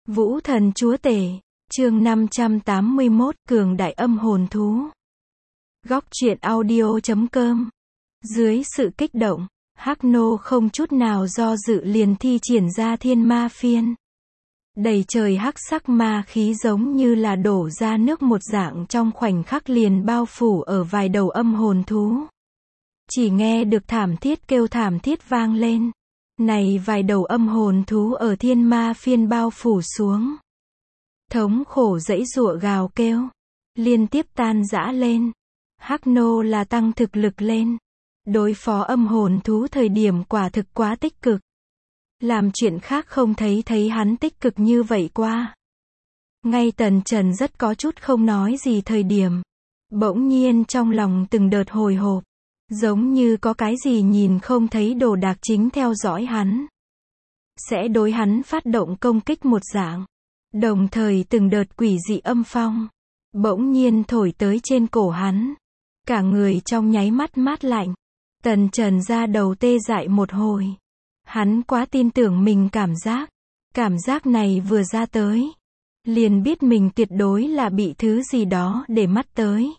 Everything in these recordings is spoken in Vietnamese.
Vũ thần chúa tể, chương 581, cường đại âm hồn thú. Góc truyện audio.com. Dưới sự kích động, Hắc Nô không chút nào do dự liền thi triển ra thiên ma phiên. Đầy trời hắc sắc ma khí giống như là đổ ra nước một dạng trong khoảnh khắc liền bao phủ ở vài đầu âm hồn thú. Chỉ nghe được thảm thiết kêu thảm thiết vang lên. Này vài đầu âm hồn thú ở thiên ma phiên bao phủ xuống. Thống khổ giãy giụa gào kêu. Liên tiếp tan rã lên. Hắc Nô là tăng thực lực lên. Đối phó âm hồn thú thời điểm quả thực quá tích cực. Làm chuyện khác không thấy hắn tích cực như vậy qua. Ngay Tần Trần rất có chút không nói gì thời điểm. Bỗng nhiên trong lòng từng đợt hồi hộp. Giống như có cái gì nhìn không thấy đồ đạc chính theo dõi hắn. Sẽ đối hắn phát động công kích một dạng. Đồng thời từng đợt quỷ dị âm phong. Bỗng nhiên thổi tới trên cổ hắn. Cả người trong nháy mắt mát lạnh. Tần Trần ra đầu tê dại một hồi. Hắn quá tin tưởng mình cảm giác. Cảm giác này vừa ra tới. Liền biết mình tuyệt đối là bị thứ gì đó để mắt tới.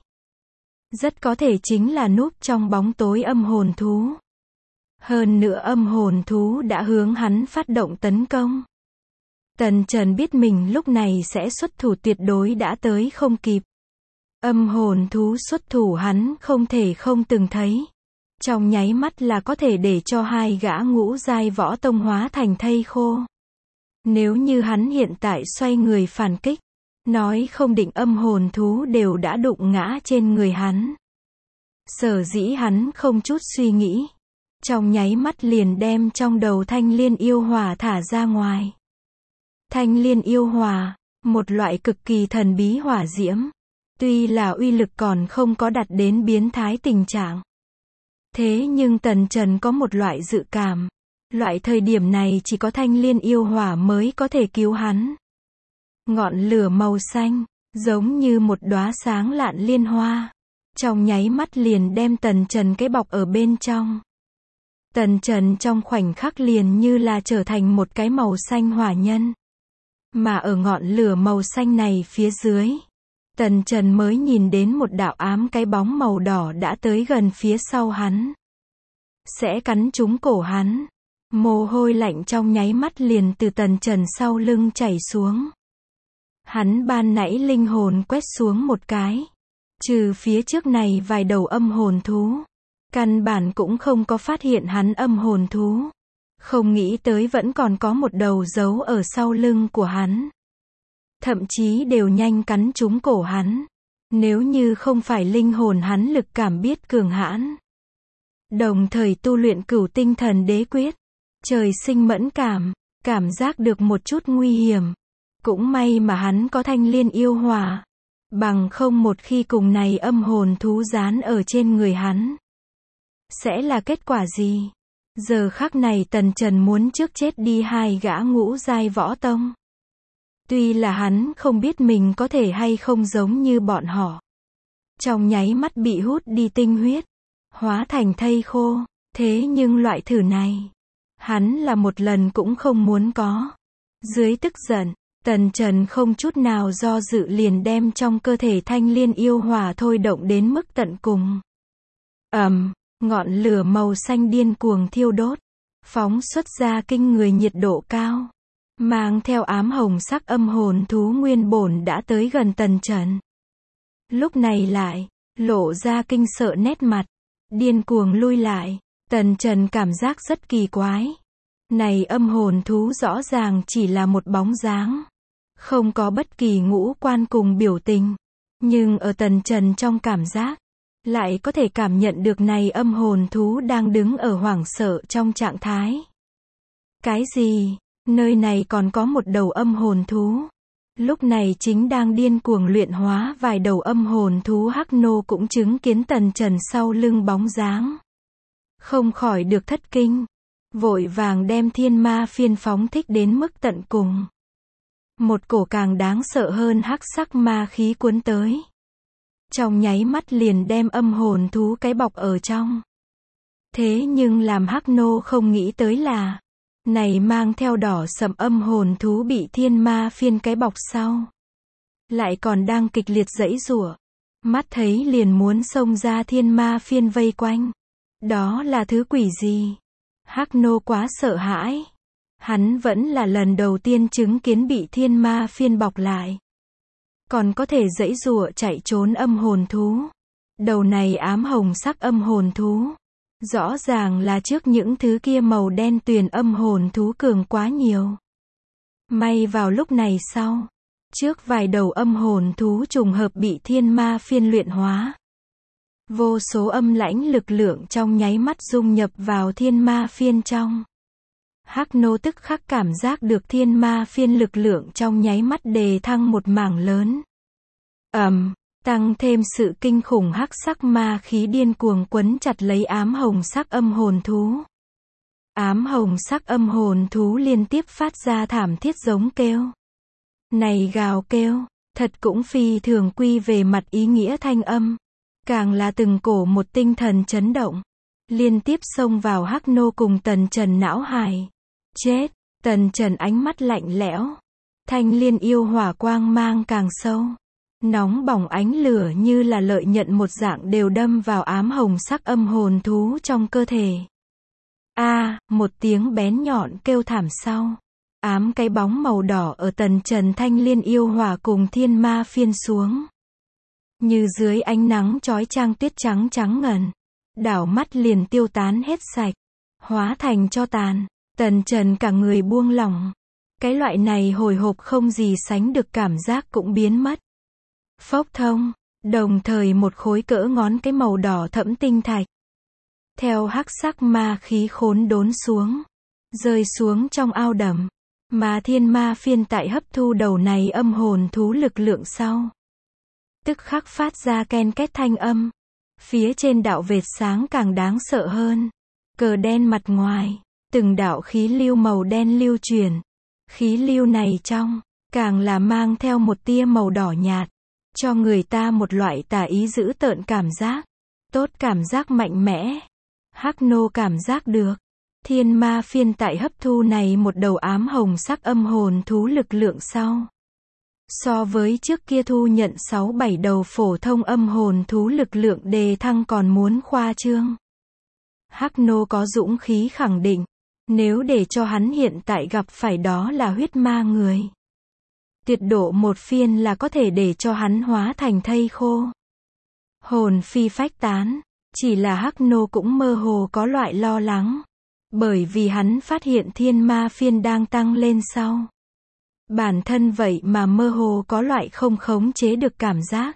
Rất có thể chính là núp trong bóng tối âm hồn thú. Hơn nữa âm hồn thú đã hướng hắn phát động tấn công. Tần Trần biết mình lúc này sẽ xuất thủ tuyệt đối đã tới không kịp. Âm hồn thú xuất thủ hắn không thể không từng thấy. Trong nháy mắt là có thể để cho hai gã ngũ giai võ tông hóa thành thây khô. Nếu như hắn hiện tại xoay người phản kích, nói không định âm hồn thú đều đã đụng ngã trên người hắn. Sở dĩ hắn không chút suy nghĩ. Trong nháy mắt liền đem trong đầu thanh liên yêu hỏa thả ra ngoài. Thanh liên yêu hỏa, một loại cực kỳ thần bí hỏa diễm. Tuy là uy lực còn không có đạt đến biến thái tình trạng. Thế nhưng Tần Trần có một loại dự cảm. Loại thời điểm này chỉ có thanh liên yêu hỏa mới có thể cứu hắn. Ngọn lửa màu xanh, giống như một đóa sáng lạn liên hoa. Trong nháy mắt liền đem Tần Trần cái bọc ở bên trong. Tần Trần trong khoảnh khắc liền như là trở thành một cái màu xanh hỏa nhân. Mà ở ngọn lửa màu xanh này phía dưới, Tần Trần mới nhìn đến một đạo ám cái bóng màu đỏ đã tới gần phía sau hắn. Sẽ cắn trúng cổ hắn. Mồ hôi lạnh trong nháy mắt liền từ Tần Trần sau lưng chảy xuống. Hắn ban nãy linh hồn quét xuống một cái. Trừ phía trước này vài đầu âm hồn thú. Căn bản cũng không có phát hiện hắn âm hồn thú. Không nghĩ tới vẫn còn có một đầu giấu ở sau lưng của hắn. Thậm chí đều nhanh cắn trúng cổ hắn. Nếu như không phải linh hồn hắn lực cảm biết cường hãn. Đồng thời tu luyện cửu tinh thần đế quyết. Trời sinh mẫn cảm. Cảm giác được một chút nguy hiểm. Cũng may mà hắn có thanh liên yêu hỏa. Bằng không một khi cùng này âm hồn thú dán ở trên người hắn. Sẽ là kết quả gì? Giờ khắc này Tần Trần muốn trước chết đi hai gã ngũ giai võ tông. Tuy là hắn không biết mình có thể hay không giống như bọn họ. Trong nháy mắt bị hút đi tinh huyết. Hóa thành thây khô. Thế nhưng loại thử này. Hắn là một lần cũng không muốn có. Dưới tức giận. Tần Trần không chút nào do dự liền đem trong cơ thể thanh liên yêu hỏa thôi động đến mức tận cùng. Ngọn lửa màu xanh điên cuồng thiêu đốt. Phóng xuất ra kinh người nhiệt độ cao. Mang theo ám hồng sắc âm hồn thú nguyên bổn đã tới gần Tần Trần. Lúc này lại, lộ ra kinh sợ nét mặt. Điên cuồng lui lại. Tần Trần cảm giác rất kỳ quái. Này âm hồn thú rõ ràng chỉ là một bóng dáng. Không có bất kỳ ngũ quan cùng biểu tình. Nhưng ở Tần Trần trong cảm giác, lại có thể cảm nhận được này âm hồn thú đang đứng ở hoảng sợ trong trạng thái. Cái gì? Nơi này còn có một đầu âm hồn thú. Lúc này chính đang điên cuồng luyện hóa vài đầu âm hồn thú. Hắc Nô cũng chứng kiến Tần Trần sau lưng bóng dáng. Không khỏi được thất kinh. Vội vàng đem thiên ma phiên phóng thích đến mức tận cùng. Một cổ càng đáng sợ hơn hắc sắc ma khí cuốn tới. Trong nháy mắt liền đem âm hồn thú cái bọc ở trong. Thế nhưng làm Hắc Nô không nghĩ tới là, Này mang theo đỏ sẫm âm hồn thú bị thiên ma phiên cái bọc sau. Lại còn đang kịch liệt giãy giụa. Mắt thấy liền muốn xông ra thiên ma phiên vây quanh. Đó là thứ quỷ gì? Hắc Nô quá sợ hãi. Hắn vẫn là lần đầu tiên chứng kiến bị thiên ma phiên bọc lại. Còn có thể giãy giụa chạy trốn âm hồn thú. Đầu này ám hồng sắc âm hồn thú. Rõ ràng là trước những thứ kia màu đen tuyền âm hồn thú cường quá nhiều. May vào lúc này sau. Trước vài đầu âm hồn thú trùng hợp bị thiên ma phiên luyện hóa. Vô số âm lãnh lực lượng trong nháy mắt dung nhập vào thiên ma phiên trong. Hắc Nô tức khắc cảm giác được thiên ma phiên lực lượng trong nháy mắt đề thăng một mảng lớn. Tăng thêm sự kinh khủng hắc sắc ma khí điên cuồng quấn chặt lấy ám hồng sắc âm hồn thú. Ám hồng sắc âm hồn thú liên tiếp phát ra thảm thiết giống kêu. Này gào kêu, thật cũng phi thường quy về mặt ý nghĩa thanh âm. Càng là từng cổ một tinh thần chấn động. Liên tiếp xông vào Hắc Nô cùng Tần Trần não hải. Chết, Tần Trần ánh mắt lạnh lẽo. Thanh liên yêu hỏa quang mang càng sâu. Nóng bỏng ánh lửa như là lợi nhận một dạng đều đâm vào ám hồng sắc âm hồn thú trong cơ thể. Một tiếng bén nhọn kêu thảm sau. Ám cái bóng màu đỏ ở Tần Trần thanh liên yêu hỏa cùng thiên ma phiên xuống. Như dưới ánh nắng chói chang tuyết trắng trắng ngần. Đảo mắt liền tiêu tán hết sạch. Hóa thành tro tàn. Tần Trần cả người buông lỏng. Cái loại này hồi hộp không gì sánh được cảm giác cũng biến mất. Phốc thông. Đồng thời một khối cỡ ngón cái màu đỏ thẫm tinh thạch. Theo hắc sắc ma khí khốn đốn xuống. Rơi xuống trong ao đầm. Mà thiên ma phiên tại hấp thu đầu này âm hồn thú lực lượng sau. Tức khắc phát ra ken két thanh âm. Phía trên đạo vệt sáng càng đáng sợ hơn. Cờ đen mặt ngoài. Từng đạo khí lưu màu đen lưu truyền. Khí lưu này trong. Càng là mang theo một tia màu đỏ nhạt. Cho người ta một loại tà ý dữ tợn cảm giác. Tốt cảm giác mạnh mẽ. Hắc Nô cảm giác được. Thiên ma phiên tại hấp thu này một đầu ám hồng sắc âm hồn thú lực lượng sau. So với trước kia thu nhận 6-7 đầu phổ thông âm hồn thú lực lượng đề thăng còn muốn khoa trương. Hắc Nô có dũng khí khẳng định. Nếu để cho hắn hiện tại gặp phải đó là huyết ma người. Tuyệt độ một phiên là có thể để cho hắn hóa thành thây khô. Hồn phi phách tán. Chỉ là Hắc Nô cũng mơ hồ có loại lo lắng. Bởi vì hắn phát hiện thiên ma phiên đang tăng lên sau. Bản thân vậy mà mơ hồ có loại không khống chế được cảm giác.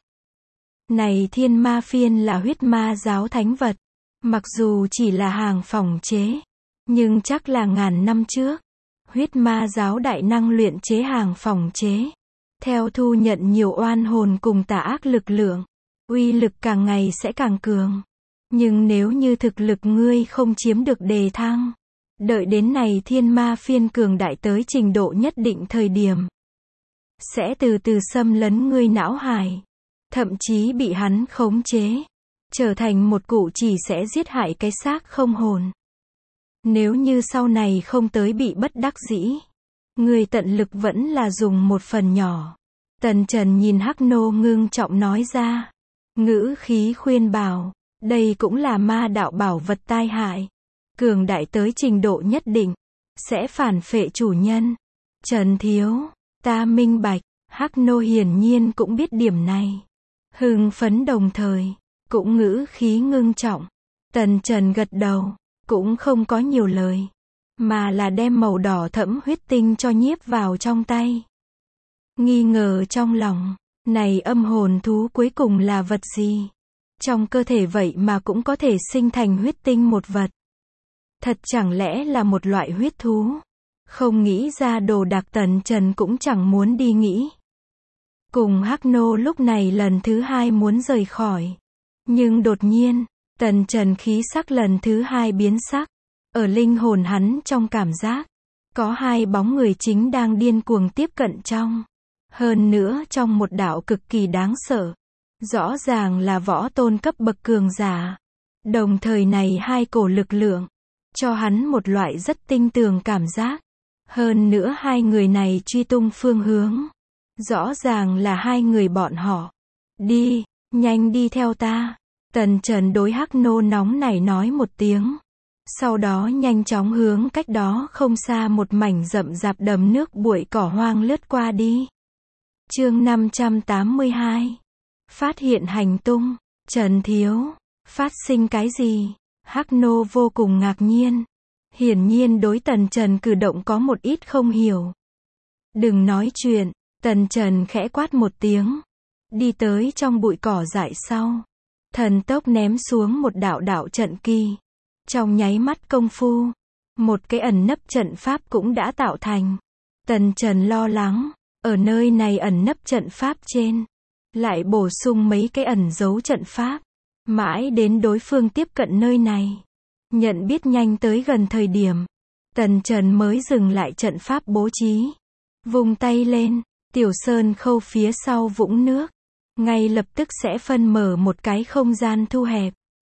Này thiên ma phiên là huyết ma giáo thánh vật. Mặc dù chỉ là hàng phòng chế. Nhưng chắc là ngàn năm trước. Huyết ma giáo đại năng luyện chế hàng phòng chế. Theo thu nhận nhiều oan hồn cùng tà ác lực lượng. Uy lực càng ngày sẽ càng cường. Nhưng nếu như thực lực ngươi không chiếm được đề thăng. Đợi đến này thiên ma phiên cường đại tới trình độ nhất định thời điểm. Sẽ từ từ xâm lấn ngươi não hải. Thậm chí bị hắn khống chế. Trở thành một cụ chỉ sẽ giết hại cái xác không hồn. Nếu như sau này không tới bị bất đắc dĩ. Ngươi tận lực vẫn là dùng một phần nhỏ. Tần Trần nhìn Hắc Nô ngưng trọng nói ra. Ngữ khí khuyên bảo. Đây cũng là ma đạo bảo vật tai hại. Cường đại tới trình độ nhất định. Sẽ phản phệ chủ nhân. Trần Thiếu. Ta minh bạch. Hắc Nô hiển nhiên cũng biết điểm này. Hưng phấn đồng thời. Cũng ngữ khí ngưng trọng. Tần Trần gật đầu. Cũng không có nhiều lời. Mà là đem màu đỏ thẫm huyết tinh cho nhiếp vào trong tay. Nghi ngờ trong lòng. Này âm hồn thú cuối cùng là vật gì? Trong cơ thể vậy mà cũng có thể sinh thành huyết tinh một vật. Thật chẳng lẽ là một loại huyết thú? Không nghĩ ra đồ đạc Tần Trần cũng chẳng muốn đi nghĩ. Cùng Hắc Nô lúc này lần thứ hai muốn rời khỏi. Nhưng đột nhiên, Tần Trần khí sắc lần thứ hai biến sắc. Ở linh hồn hắn trong cảm giác. Có hai bóng người chính đang điên cuồng tiếp cận trong. Hơn nữa trong một đạo cực kỳ đáng sợ. Rõ ràng là võ tôn cấp bậc cường giả. Đồng thời này hai cổ lực lượng. cho hắn một loại rất tinh tường cảm giác. Hơn nữa hai người này truy tung phương hướng. Rõ ràng là hai người bọn họ. Đi, nhanh đi theo ta. Tần Trần đối Hắc Nô nóng nảy nói một tiếng. Sau đó nhanh chóng hướng cách đó không xa một mảnh rậm rạp đầm nước bụi cỏ hoang lướt qua đi. Chương 582. Phát hiện hành tung. Trần Thiếu, phát sinh cái gì? Hắc Nô vô cùng ngạc nhiên. Hiển nhiên đối Tần Trần cử động có một ít không hiểu. Đừng nói chuyện, Tần Trần khẽ quát một tiếng. Đi tới trong bụi cỏ dại sau. Thần tốc ném xuống một đạo đạo trận kỳ. Trong nháy mắt công phu, một cái ẩn nấp trận pháp cũng đã tạo thành. Tần Trần lo lắng, ở nơi này ẩn nấp trận pháp trên, lại bổ sung mấy cái ẩn giấu trận pháp. Mãi đến đối phương tiếp cận nơi này, nhận biết nhanh tới gần thời điểm, Tần Trần mới dừng lại trận pháp bố trí. Vung tay lên, tiểu sơn khâu phía sau vũng nước, ngay lập tức sẽ phân mở một cái không gian thu hẹp.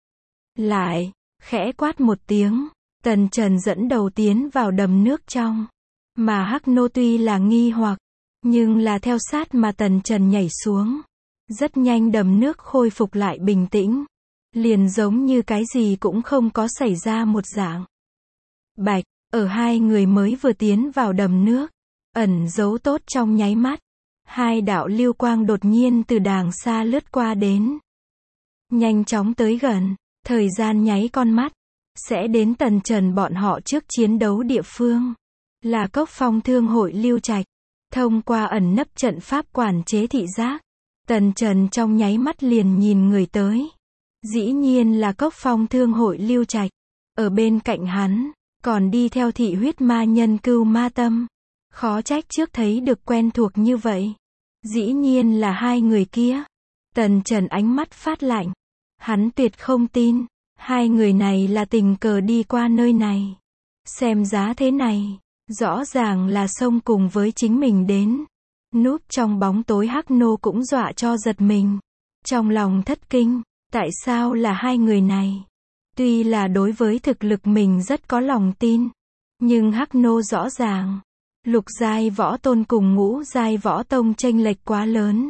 Lại, khẽ quát một tiếng, Tần Trần dẫn đầu tiến vào đầm nước trong. Mà Hắc Nô tuy là nghi hoặc, nhưng là theo sát mà Tần Trần nhảy xuống. Rất nhanh đầm nước khôi phục lại bình tĩnh. Liền giống như cái gì cũng không có xảy ra một dạng. Bạch, ở hai người mới vừa tiến vào đầm nước, ẩn giấu tốt trong nháy mắt. Hai đạo lưu quang đột nhiên từ đàng xa lướt qua đến. Nhanh chóng tới gần, thời gian nháy con mắt, sẽ đến Tần Trần bọn họ trước chiến đấu địa phương. Là Cốc Phong Thương hội Lưu Trạch. Thông qua ẩn nấp trận pháp quản chế thị giác, Tần Trần trong nháy mắt liền nhìn người tới. Dĩ nhiên là Cốc Phong Thương hội Lưu Trạch. Ở bên cạnh hắn, còn đi theo thị huyết ma nhân Cưu Ma Tâm. Khó trách trước thấy được quen thuộc như vậy. Dĩ nhiên là hai người kia. Tần Trần ánh mắt phát lạnh. Hắn tuyệt không tin, hai người này là tình cờ đi qua nơi này. Xem giá thế này, rõ ràng là xông cùng với chính mình đến. Núp trong bóng tối Hắc Nô cũng dọa cho giật mình. Trong lòng thất kinh, tại sao là hai người này? Tuy là đối với thực lực mình rất có lòng tin, nhưng Hắc Nô rõ ràng, lục giai võ tôn cùng ngũ giai võ tông chênh lệch quá lớn.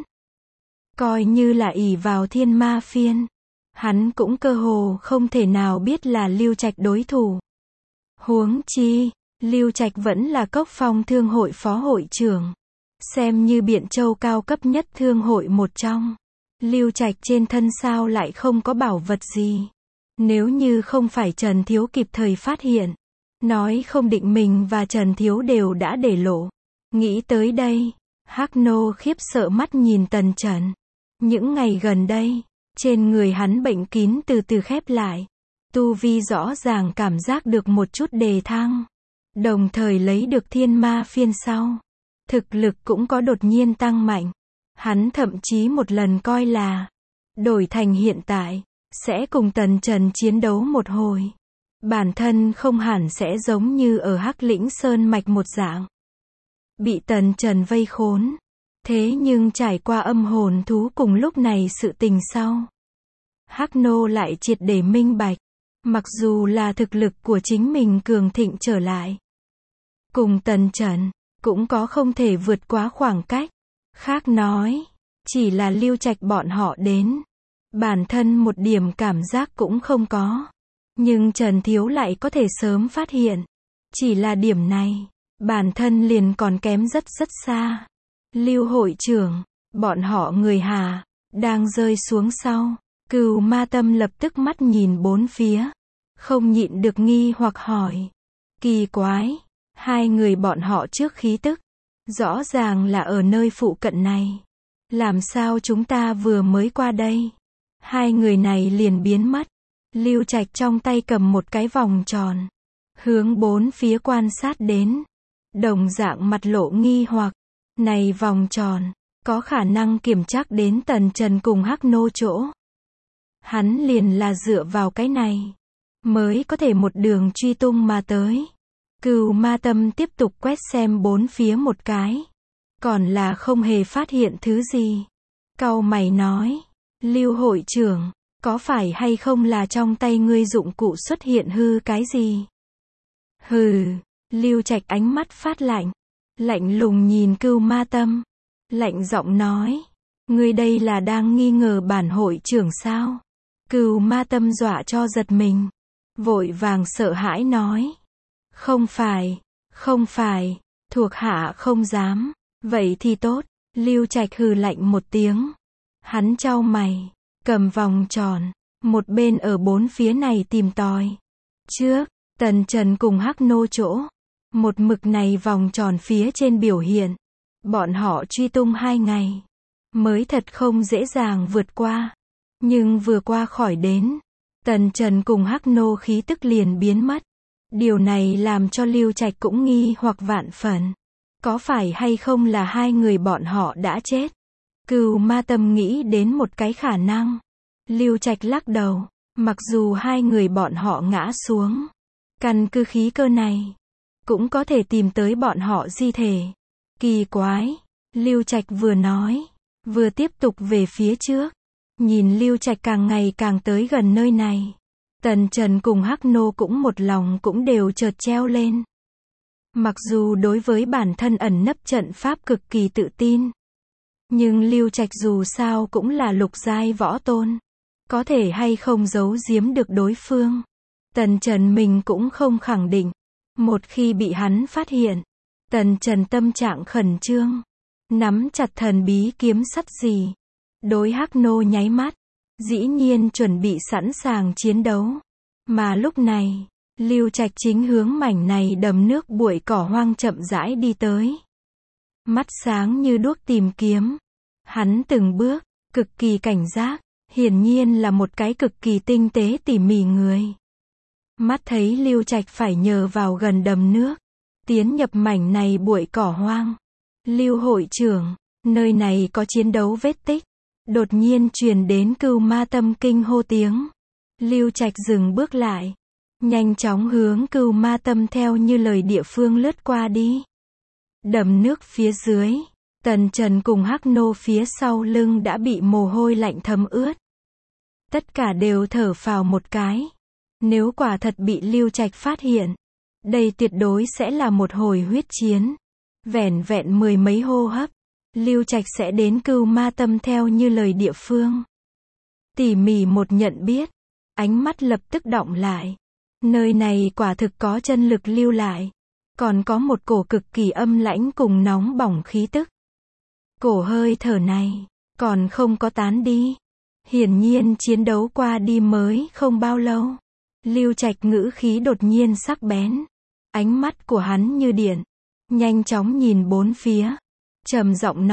Coi như là ỷ vào thiên ma phiên, hắn cũng cơ hồ không thể nào biết là Lưu Trạch đối thủ. Huống chi, Lưu Trạch vẫn là Cốc Phong Thương hội phó hội trưởng, xem như Biện Châu cao cấp nhất thương hội một trong. Lưu Trạch trên thân sao lại không có bảo vật gì? Nếu như không phải Trần Thiếu kịp thời phát hiện, nói không định mình và Trần Thiếu đều đã để lộ. Nghĩ tới đây, Hắc Nô khiếp sợ mắt nhìn Tần Trần. Những ngày gần đây, trên người hắn bệnh kín từ từ khép lại. Tu vi rõ ràng cảm giác được một chút đề thăng. Đồng thời lấy được thiên ma phiên sau. Thực lực cũng có đột nhiên tăng mạnh. Hắn thậm chí một lần coi là đổi thành hiện tại, sẽ cùng Tần Trần chiến đấu một hồi. Bản thân không hẳn sẽ giống như ở Hắc Lĩnh Sơn Mạch một dạng. Bị Tần Trần vây khốn. Thế nhưng trải qua âm hồn thú cùng lúc này sự tình sau. Hắc Nô lại triệt để minh bạch. Mặc dù là thực lực của chính mình cường thịnh trở lại. Cùng Tần Trần, cũng có không thể vượt quá khoảng cách. Khác nói, chỉ là Lưu Trạch bọn họ đến. Bản thân một điểm cảm giác cũng không có. Nhưng Trần Thiếu lại có thể sớm phát hiện. Chỉ là điểm này, bản thân liền còn kém rất rất xa. Lưu hội trưởng, bọn họ người Hà, đang rơi xuống sau. Cừu Ma Tâm lập tức mắt nhìn bốn phía. Không nhịn được nghi hoặc hỏi. Kỳ quái, hai người bọn họ trước khí tức. Rõ ràng là ở nơi phụ cận này. Làm sao chúng ta vừa mới qua đây? Hai người này liền biến mất. Lưu Trạch trong tay cầm một cái vòng tròn. Hướng bốn phía quan sát đến. Đồng dạng mặt lộ nghi hoặc. Này vòng tròn, có khả năng kiểm tra đến Tần Trần cùng Hắc Nô chỗ. Hắn liền là dựa vào cái này, mới có thể một đường truy tung mà tới. Cừu Ma Tâm tiếp tục quét xem bốn phía một cái. Còn là không hề phát hiện thứ gì. Cau mày nói, Lưu hội trưởng, có phải hay không là trong tay ngươi dụng cụ xuất hiện hư cái gì? Hừ, Lưu Trạch ánh mắt phát lạnh, lạnh lùng nhìn Cưu Ma Tâm, lạnh giọng nói, ngươi đây là đang nghi ngờ bản hội trưởng sao? Cưu Ma Tâm dọa cho giật mình, vội vàng sợ hãi nói, không phải, thuộc hạ không dám. Vậy thì tốt. Lưu Trạch hừ lạnh một tiếng, hắn chau mày, cầm vòng tròn, một bên ở bốn phía này tìm tòi. Trước, Tần Trần cùng Hắc Nô chỗ, một mực này vòng tròn phía trên biểu hiện, bọn họ truy tung 2 ngày, mới thật không dễ dàng vượt qua. Nhưng vừa qua khỏi đến, Tần Trần cùng Hắc Nô khí tức liền biến mất. Điều này làm cho Lưu Trạch cũng nghi hoặc vạn phần. Có phải hay không là 2 người bọn họ đã chết? Cưu Ma Tâm nghĩ đến một cái khả năng. Lưu Trạch lắc đầu, mặc dù 2 người bọn họ ngã xuống, căn cứ khí cơ này, cũng có thể tìm tới bọn họ di thể. Kỳ quái, Lưu Trạch vừa nói, vừa tiếp tục về phía trước. Nhìn Lưu Trạch càng ngày càng tới gần nơi này. Tần Trần cùng Hắc Nô cũng một lòng cũng đều chợt treo lên. Mặc dù đối với bản thân ẩn nấp trận pháp cực kỳ tự tin, nhưng Lưu Trạch dù sao cũng là lục giai võ tôn, có thể hay không giấu giếm được đối phương. Tần Trần mình cũng không khẳng định. Một khi bị hắn phát hiện, Tần Trần tâm trạng khẩn trương, nắm chặt thần bí kiếm sắt gì, đối Hắc Nô nháy mắt, dĩ nhiên chuẩn bị sẵn sàng chiến đấu. Mà lúc này, Lưu Trạch chính hướng mảnh này đầm nước bụi cỏ hoang chậm rãi đi tới. Mắt sáng như đuốc tìm kiếm. Hắn từng bước, cực kỳ cảnh giác, hiển nhiên là một cái cực kỳ tinh tế tỉ mỉ người. Mắt thấy Lưu Trạch phải nhờ vào gần đầm nước, tiến nhập mảnh này bụi cỏ hoang. Lưu hội trưởng, nơi này có chiến đấu vết tích. Đột nhiên truyền đến Cưu Ma Tâm kinh hô tiếng. Lưu Trạch dừng bước lại, nhanh chóng hướng Cưu Ma Tâm theo như lời địa phương lướt qua đi. Đầm nước phía dưới, Tần Trần cùng Hắc Nô phía sau lưng đã bị mồ hôi lạnh thấm ướt. Tất cả đều thở phào một cái. Nếu quả thật bị Lưu Trạch phát hiện, đây tuyệt đối sẽ là một hồi huyết chiến. Vẻn vẹn 10 mấy hô hấp, Lưu Trạch sẽ đến Cưu Ma Tâm theo như lời địa phương. Tỉ mỉ một nhận biết, ánh mắt lập tức đọng lại. Nơi này quả thực có chân lực lưu lại, còn có một cổ cực kỳ âm lãnh cùng nóng bỏng khí tức. Cổ hơi thở này còn không có tán đi. Hiển nhiên chiến đấu qua đi mới không bao lâu. Lưu Trạch ngữ khí đột nhiên sắc bén, ánh mắt của hắn như điện, nhanh chóng nhìn bốn phía, trầm giọng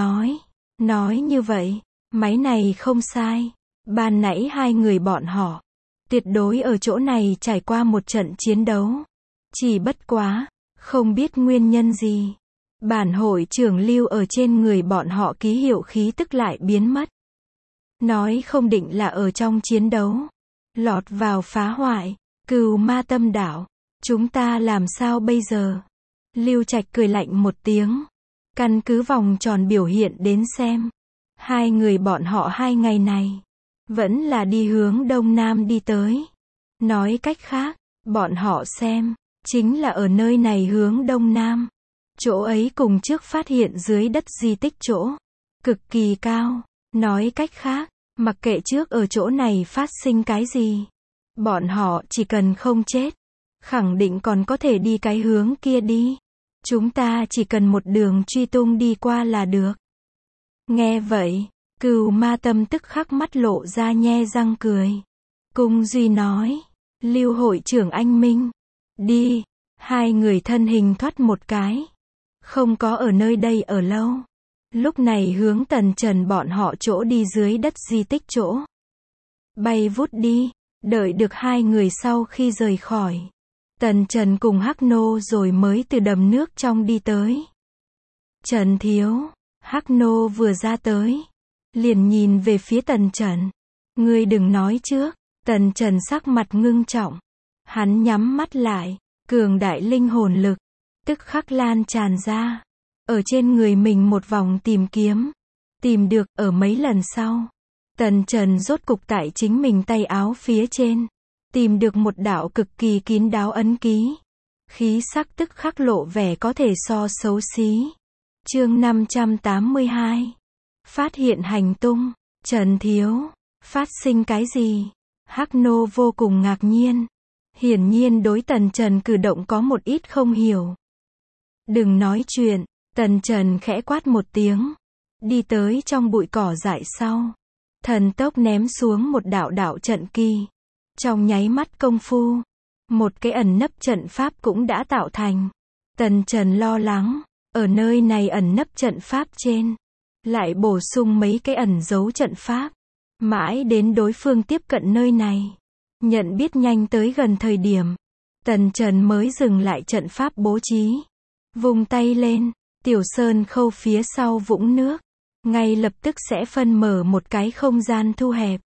nói như vậy, máy này không sai. Ban nãy 2 người bọn họ tuyệt đối ở chỗ này trải qua một trận chiến đấu. Chỉ bất quá, không biết nguyên nhân gì, bản hội trưởng lưu ở trên người bọn họ ký hiệu khí tức lại biến mất. Nói không định là ở trong chiến đấu, lọt vào phá hoại, Cưu Ma Tâm đảo. Chúng ta làm sao bây giờ? Lưu Trạch cười lạnh một tiếng. Căn cứ vòng tròn biểu hiện đến xem, 2 người bọn họ 2 ngày này vẫn là đi hướng đông nam đi tới. Nói cách khác, bọn họ xem, chính là ở nơi này hướng đông nam. Chỗ ấy cùng trước phát hiện dưới đất di tích chỗ, cực kỳ cao. Nói cách khác, mặc kệ trước ở chỗ này phát sinh cái gì, bọn họ chỉ cần không chết, khẳng định còn có thể đi cái hướng kia đi. Chúng ta chỉ cần một đường truy tung đi qua là được. Nghe vậy, Cưu Ma Tâm tức khắc mắt lộ ra nhe răng cười. Cung Duy nói, Lưu hội trưởng anh minh, đi. 2 người thân hình thoát một cái, không có ở nơi đây ở lâu. Lúc này hướng Tần Trần bọn họ chỗ đi dưới đất di tích chỗ. Bay vút đi, đợi được 2 người sau khi rời khỏi. Tần Trần cùng Hắc Nô rồi mới từ đầm nước trong đi tới. Trần thiếu, Hắc Nô vừa ra tới, liền nhìn về phía Tần Trần. Ngươi đừng nói trước. Tần Trần sắc mặt ngưng trọng. Hắn nhắm mắt lại, cường đại linh hồn lực tức khắc lan tràn ra. Ở trên người mình một vòng tìm kiếm. Tìm được ở mấy lần sau. Tần Trần rốt cục tại chính mình tay áo phía trên tìm được một đạo cực kỳ kín đáo ấn ký. khí sắc tức khắc lộ vẻ có thể so xấu xí. Chương 582. Phát hiện hành tung. Trần Thiếu, phát sinh cái gì? Hắc Nô vô cùng ngạc nhiên. Hiển nhiên đối Tần Trần cử động có một ít không hiểu. Đừng nói chuyện, Tần Trần khẽ quát một tiếng. Đi tới trong bụi cỏ dại sau. Thần tốc ném xuống một đạo đạo trận kỳ. Trong nháy mắt công phu, một cái ẩn nấp trận pháp cũng đã tạo thành. Tần Trần lo lắng, ở nơi này ẩn nấp trận pháp trên, lại bổ sung mấy cái ẩn giấu trận pháp. Mãi đến đối phương tiếp cận nơi này, nhận biết nhanh tới gần thời điểm, Tần Trần mới dừng lại trận pháp bố trí. Vung tay lên, tiểu sơn khâu phía sau vũng nước, ngay lập tức sẽ phân mở một cái không gian thu hẹp.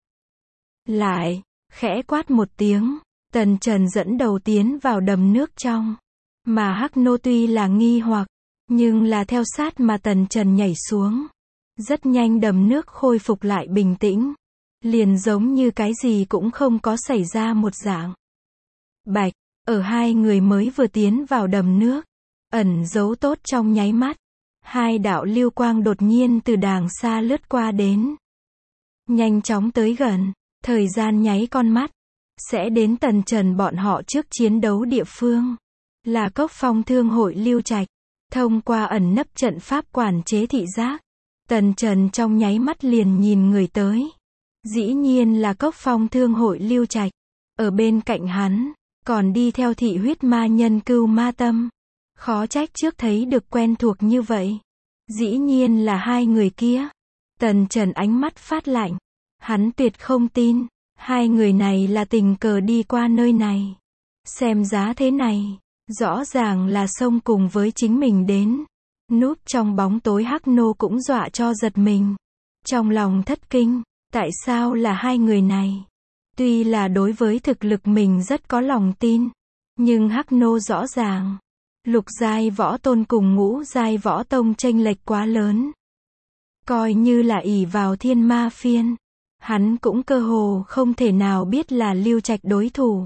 Lại, khẽ quát một tiếng, Tần Trần dẫn đầu tiến vào đầm nước trong. Mà Hắc Nô tuy là nghi hoặc, nhưng là theo sát mà Tần Trần nhảy xuống. Rất nhanh đầm nước khôi phục lại bình tĩnh. Liền giống như cái gì cũng không có xảy ra một dạng. Bạch, ở hai người mới vừa tiến vào đầm nước, ẩn giấu tốt trong nháy mắt. Hai đạo lưu quang đột nhiên từ đàng xa lướt qua đến. Nhanh chóng tới gần, thời gian nháy con mắt, sẽ đến Tần Trần bọn họ trước chiến đấu địa phương. Là Cốc Phong Thương hội Lưu Trạch. Thông qua ẩn nấp trận pháp quản chế thị giác, Tần Trần trong nháy mắt liền nhìn người tới. Dĩ nhiên là Cốc Phong Thương hội Lưu Trạch. Ở bên cạnh hắn, còn đi theo thị huyết ma nhân Cưu Ma Tâm. Khó trách trước thấy được quen thuộc như vậy. Dĩ nhiên là hai người kia. Tần Trần ánh mắt phát lạnh. Hắn tuyệt không tin, hai người này là tình cờ đi qua nơi này. Xem giá thế này, rõ ràng là xông cùng với chính mình đến. Núp trong bóng tối Hắc Nô cũng dọa cho giật mình. Trong lòng thất kinh, tại sao là hai người này? Tuy là đối với thực lực mình rất có lòng tin, nhưng Hắc Nô rõ ràng, lục giai võ tôn cùng ngũ giai võ tông chênh lệch quá lớn. Coi như là ỷ vào thiên ma phiên, hắn cũng cơ hồ không thể nào biết là Lưu Trạch đối thủ.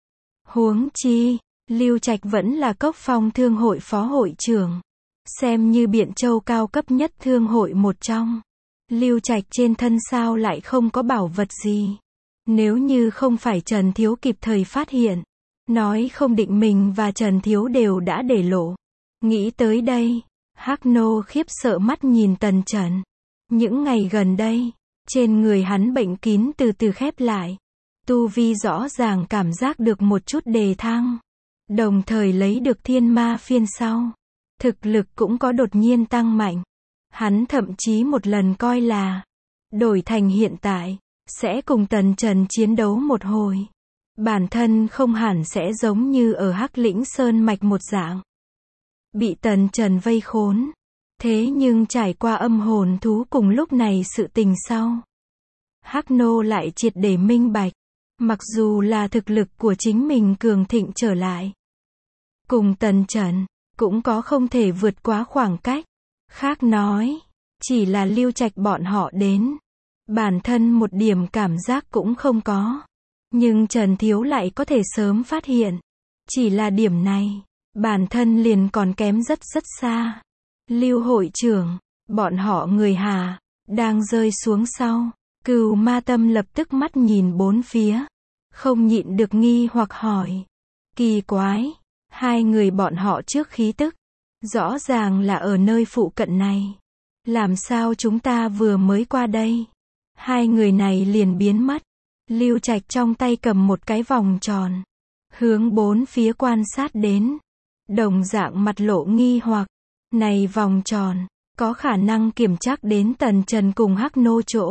Huống chi, Lưu Trạch vẫn là Cốc Phong Thương hội phó hội trưởng, xem như Biện Châu cao cấp nhất thương hội một trong. Lưu Trạch trên thân sao lại không có bảo vật gì? Nếu như không phải Trần Thiếu kịp thời phát hiện, nói không định mình và Trần Thiếu đều đã để lộ. Nghĩ tới đây, Hắc Nô khiếp sợ mắt nhìn Tần Trần. Những ngày gần đây, trên người hắn bệnh kín từ từ khép lại. Tu vi rõ ràng cảm giác được một chút đề thăng. Đồng thời lấy được thiên ma phiên sau. Thực lực cũng có đột nhiên tăng mạnh. Hắn thậm chí một lần coi là đổi thành hiện tại, sẽ cùng Tần Trần chiến đấu một hồi. Bản thân không hẳn sẽ giống như ở Hắc Lĩnh Sơn Mạch một dạng. Bị Tần Trần vây khốn. Thế nhưng trải qua âm hồn thú cùng lúc này sự tình sau, Hắc Nô lại triệt để minh bạch. Mặc dù là thực lực của chính mình cường thịnh trở lại, cùng Tần Trần, cũng có không thể vượt quá khoảng cách. Khác nói, chỉ là Lưu Trạch bọn họ đến. Bản thân một điểm cảm giác cũng không có. Nhưng Trần Thiếu lại có thể sớm phát hiện. Chỉ là điểm này, bản thân liền còn kém rất rất xa. Lưu hội trưởng, bọn họ người Hà, đang rơi xuống sau. Cừu Ma Tâm lập tức mắt nhìn bốn phía. Không nhịn được nghi hoặc hỏi. Kỳ quái, hai người bọn họ trước khí tức, rõ ràng là ở nơi phụ cận này. Làm sao chúng ta vừa mới qua đây, hai người này liền biến mất. Lưu Trạch trong tay cầm một cái vòng tròn, hướng bốn phía quan sát đến. Đồng dạng mặt lộ nghi hoặc. Này vòng tròn, có khả năng kiểm tra đến Tần Trần cùng Hắc Nô chỗ.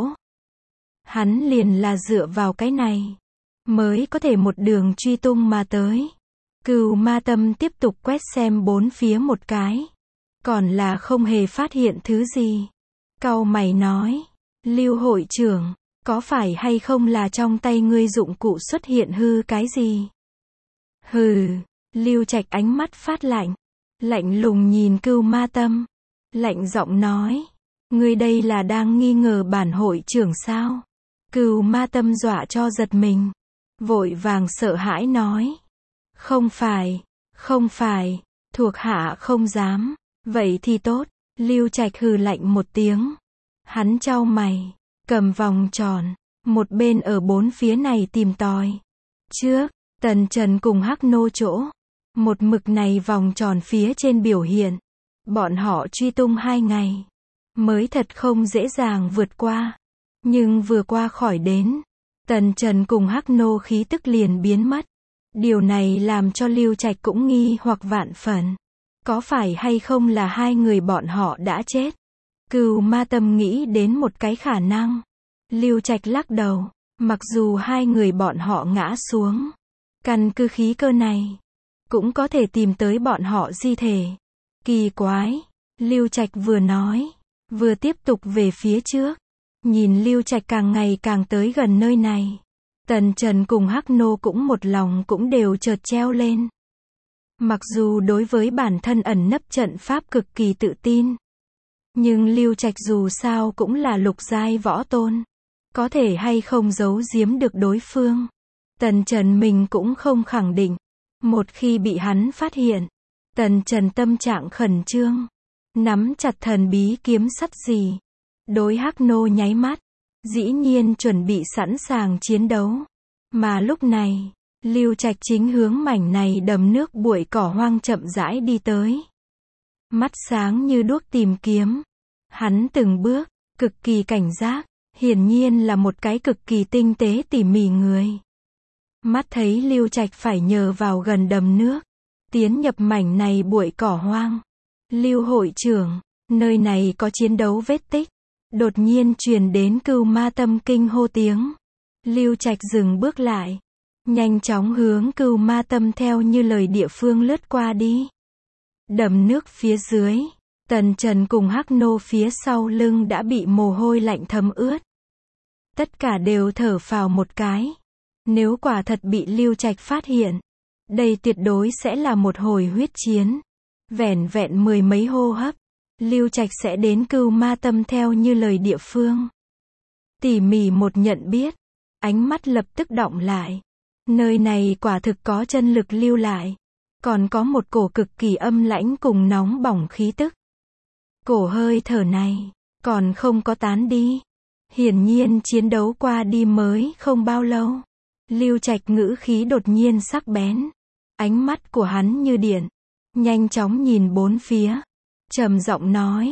Hắn liền là dựa vào cái này, mới có thể một đường truy tung mà tới. Cừu Ma Tâm tiếp tục quét xem bốn phía một cái. Còn là không hề phát hiện thứ gì. Cau mày nói, Lưu hội trưởng, có phải hay không là trong tay ngươi dụng cụ xuất hiện hư cái gì? Hừ, Lưu Trạch ánh mắt phát lạnh. Lạnh lùng nhìn Cừu Ma Tâm. Lạnh giọng nói, ngươi đây là đang nghi ngờ bản hội trưởng sao? Cừu Ma Tâm dọa cho giật mình. Vội vàng sợ hãi nói, không Không phải, thuộc hạ không dám. Vậy thì tốt. Lưu Trạch hừ lạnh một tiếng. Hắn chau mày, cầm vòng tròn, một bên ở bốn phía này tìm tòi. Trước, Tần Trần cùng Hắc Nô chỗ, một mực này vòng tròn phía trên biểu hiện. Bọn họ truy tung 2 ngày, mới thật không dễ dàng vượt qua. Nhưng vừa qua khỏi đến, Tần Trần cùng Hắc Nô khí tức liền biến mất. Điều này làm cho Lưu Trạch cũng nghi hoặc vạn phần. Có phải hay không là 2 người bọn họ đã chết? Cửu Ma Tâm nghĩ đến một cái khả năng. Lưu Trạch lắc đầu, mặc dù 2 người bọn họ ngã xuống, căn cứ khí cơ này, cũng có thể tìm tới bọn họ di thể. Kỳ quái, Lưu Trạch vừa nói, vừa tiếp tục về phía trước. Nhìn Lưu Trạch càng ngày càng tới gần nơi này. Tần Trần cùng Hắc Nô cũng một lòng cũng đều chợt treo lên. Mặc dù đối với bản thân ẩn nấp trận pháp cực kỳ tự tin, nhưng Lưu Trạch dù sao cũng là lục giai võ tôn. Có thể hay không giấu giếm được đối phương. Tần Trần mình cũng không khẳng định. Một khi bị hắn phát hiện, Tần Trần tâm trạng khẩn trương, nắm chặt thần bí kiếm sắt gì. Đối Hắc Nô nháy mắt, dĩ nhiên chuẩn bị sẵn sàng chiến đấu. Mà lúc này, Lưu Trạch chính hướng mảnh này đầm nước bụi cỏ hoang chậm rãi đi tới. Mắt sáng như đuốc tìm kiếm. Hắn từng bước, cực kỳ cảnh giác, hiển nhiên là một cái cực kỳ tinh tế tỉ mỉ người. Mắt thấy Lưu Trạch phải nhờ vào gần đầm nước, tiến nhập mảnh này bụi cỏ hoang. Lưu hội trưởng, nơi này có chiến đấu vết tích. Đột nhiên truyền đến Cửu Ma Tâm kinh hô tiếng. Lưu Trạch dừng bước lại, nhanh chóng hướng Cửu Ma Tâm theo như lời địa phương lướt qua đi. Đầm nước phía dưới, Tần Trần cùng Hắc Nô phía sau lưng đã bị mồ hôi lạnh thấm ướt. Tất cả đều thở phào một cái. Nếu quả thật bị Lưu Trạch phát hiện, đây tuyệt đối sẽ là một hồi huyết chiến. Vẻn vẹn 10 mấy hô hấp, Lưu Trạch sẽ đến Cửu Ma Tâm theo như lời địa phương. Tỉ mỉ một nhận biết, ánh mắt lập tức đọng lại. Nơi này quả thực có chân lực lưu lại. Còn có một cổ cực kỳ âm lãnh cùng nóng bỏng khí tức. Cổ hơi thở này, còn không có tán đi. Hiển nhiên chiến đấu qua đi mới không bao lâu. Lưu Trạch ngữ khí đột nhiên sắc bén. Ánh mắt của hắn như điện, nhanh chóng nhìn bốn phía. Trầm giọng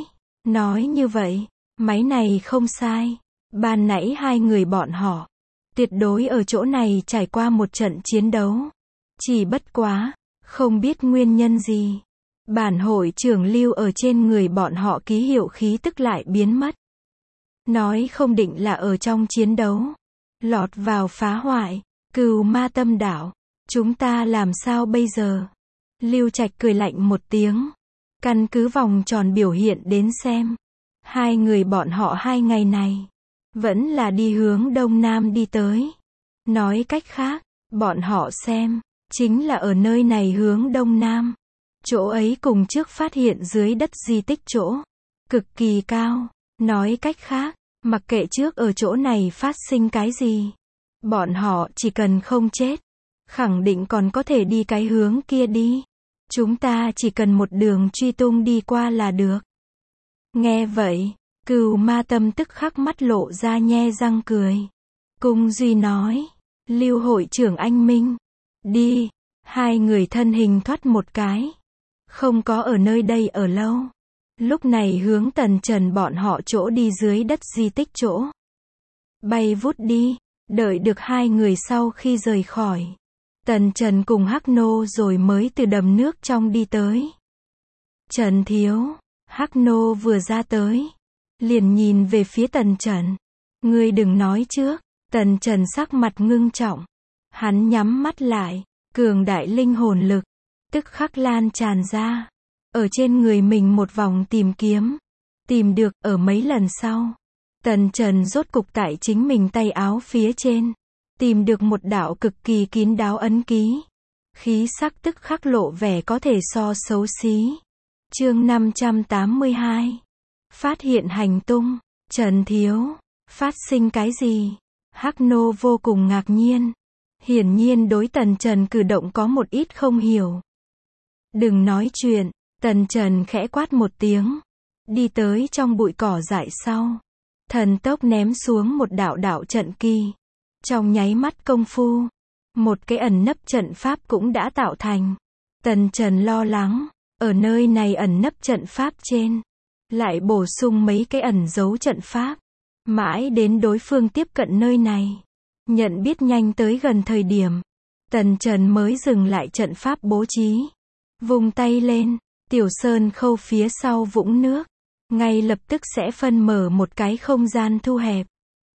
nói như vậy, máy này không sai. Ban nãy 2 người bọn họ, tuyệt đối ở chỗ này trải qua một trận chiến đấu. Chỉ bất quá, không biết nguyên nhân gì. Bản hội trưởng Lưu ở trên người bọn họ ký hiệu khí tức lại biến mất. Nói không định là ở trong chiến đấu, lọt vào phá hoại, Cửu Ma Tâm đảo. Chúng ta làm sao bây giờ? Lưu Trạch cười lạnh một tiếng. Căn cứ vòng tròn biểu hiện đến xem. 2 người bọn họ 2 ngày này, vẫn là đi hướng đông nam đi tới. Nói cách khác, bọn họ xem, chính là ở nơi này hướng đông nam. Chỗ ấy cùng trước phát hiện dưới đất di tích chỗ, cực kỳ cao. Nói cách khác, mặc kệ trước ở chỗ này phát sinh cái gì, bọn họ chỉ cần không chết, khẳng định còn có thể đi cái hướng kia đi. Chúng ta chỉ cần một đường truy tung đi qua là được. Nghe vậy, Cửu Ma Tâm tức khắc mắt lộ ra nhe răng cười. Cung Duy nói, Lưu hội trưởng anh minh, đi. 2 người thân hình thoát một cái, không có ở nơi đây ở lâu. Lúc này hướng Tần Trần bọn họ chỗ đi dưới đất di tích chỗ. Bay vút đi, đợi được 2 người sau khi rời khỏi. Tần Trần cùng Hắc Nô rồi mới từ đầm nước trong đi tới. Trần thiếu, Hắc Nô vừa ra tới, liền nhìn về phía Tần Trần. Ngươi đừng nói trước. Tần Trần sắc mặt ngưng trọng. Hắn nhắm mắt lại, cường đại linh hồn lực tức khắc lan tràn ra. Ở trên người mình một vòng tìm kiếm. Tìm được, ở mấy lần sau, Tần Trần rốt cục tại chính mình tay áo phía trên, tìm được một đạo cực kỳ kín đáo ấn ký. Khí sắc tức khắc lộ vẻ có thể so xấu xí. Chương 582. Phát hiện hành tung. Trần thiếu, phát sinh cái gì? Hắc Nô vô cùng ngạc nhiên. Hiển nhiên đối Tần Trần cử động có một ít không hiểu. Đừng nói chuyện, Tần Trần khẽ quát một tiếng. Đi tới trong bụi cỏ dại sau. Thần tốc ném xuống một đạo trận kỳ. Trong nháy mắt công phu, một cái ẩn nấp trận pháp cũng đã tạo thành. Tần Trần lo lắng, ở nơi này ẩn nấp trận pháp trên, lại bổ sung mấy cái ẩn giấu trận pháp. Mãi đến đối phương tiếp cận nơi này, nhận biết nhanh tới gần thời điểm, Tần Trần mới dừng lại trận pháp bố trí. Vung tay lên, Tiểu Sơn Khâu phía sau vũng nước, ngay lập tức sẽ phân mở một cái không gian thu hẹp.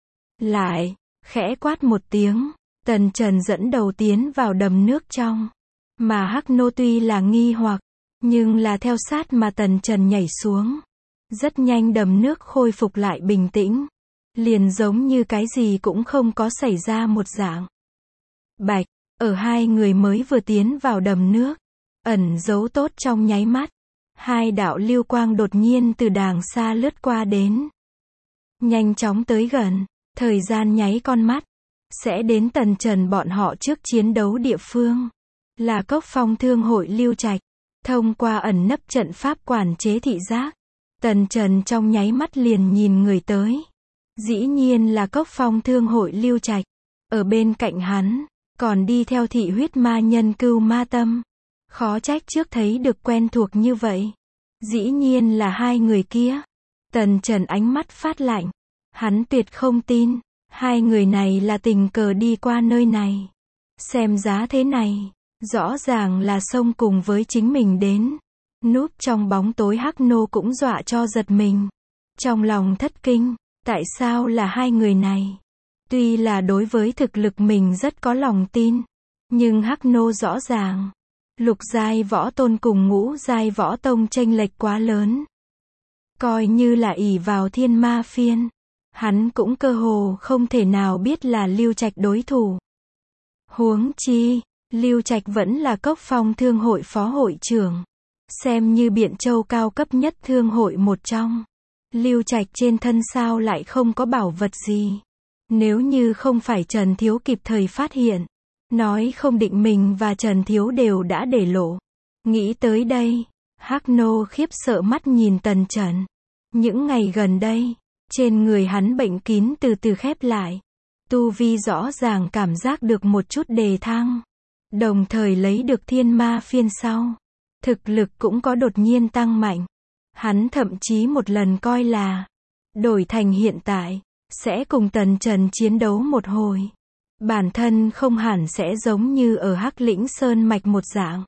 Lại, khẽ quát một tiếng, Tần Trần dẫn đầu tiến vào đầm nước trong. Mà Hắc Nô tuy là nghi hoặc, nhưng là theo sát mà Tần Trần nhảy xuống. Rất nhanh đầm nước khôi phục lại bình tĩnh. Liền giống như cái gì cũng không có xảy ra một dạng. Bạch, ở hai người mới vừa tiến vào đầm nước, ẩn giấu tốt trong nháy mắt. Hai đạo lưu quang đột nhiên từ đàng xa lướt qua đến. Nhanh chóng tới gần, thời gian nháy con mắt. Sẽ đến Tần Trần bọn họ trước chiến đấu địa phương. Là Cốc Phong Thương hội Lưu Trạch. Thông qua ẩn nấp trận pháp quản chế thị giác. Tần Trần trong nháy mắt liền nhìn người tới. Dĩ nhiên là Cốc Phong Thương hội Lưu Trạch. Ở bên cạnh hắn, còn đi theo thị huyết ma nhân Cưu Ma Tâm. Khó trách trước thấy được quen thuộc như vậy. Dĩ nhiên là hai người kia. Tần Trần ánh mắt phát lạnh. Hắn tuyệt không tin, hai người này là tình cờ đi qua nơi này. Xem giá thế này, rõ ràng là xông cùng với chính mình đến. Núp trong bóng tối Hắc Nô cũng dọa cho giật mình. Trong lòng thất kinh, tại sao là hai người này? Tuy là đối với thực lực mình rất có lòng tin, nhưng Hắc Nô rõ ràng, lục giai võ tôn cùng ngũ giai võ tông chênh lệch quá lớn. Coi như là ỷ vào thiên ma phiên, hắn cũng cơ hồ không thể nào biết là Lưu Trạch đối thủ. Huống chi, Lưu Trạch vẫn là Cốc Phong Thương hội phó hội trưởng, xem như Biện Châu cao cấp nhất thương hội một trong. Lưu Trạch trên thân sao lại không có bảo vật gì? Nếu như không phải Trần Thiếu kịp thời phát hiện, nói không định mình và Trần Thiếu đều đã để lộ. Nghĩ tới đây, Hắc Nô khiếp sợ mắt nhìn Tần Trần. Những ngày gần đây, trên người hắn bệnh kín từ từ khép lại. Tu vi rõ ràng cảm giác được một chút đề thăng. Đồng thời lấy được thiên ma phiên sau. Thực lực cũng có đột nhiên tăng mạnh. Hắn thậm chí một lần coi là đổi thành hiện tại, sẽ cùng Tần Trần chiến đấu một hồi. Bản thân không hẳn sẽ giống như ở Hắc Lĩnh Sơn Mạch một dạng.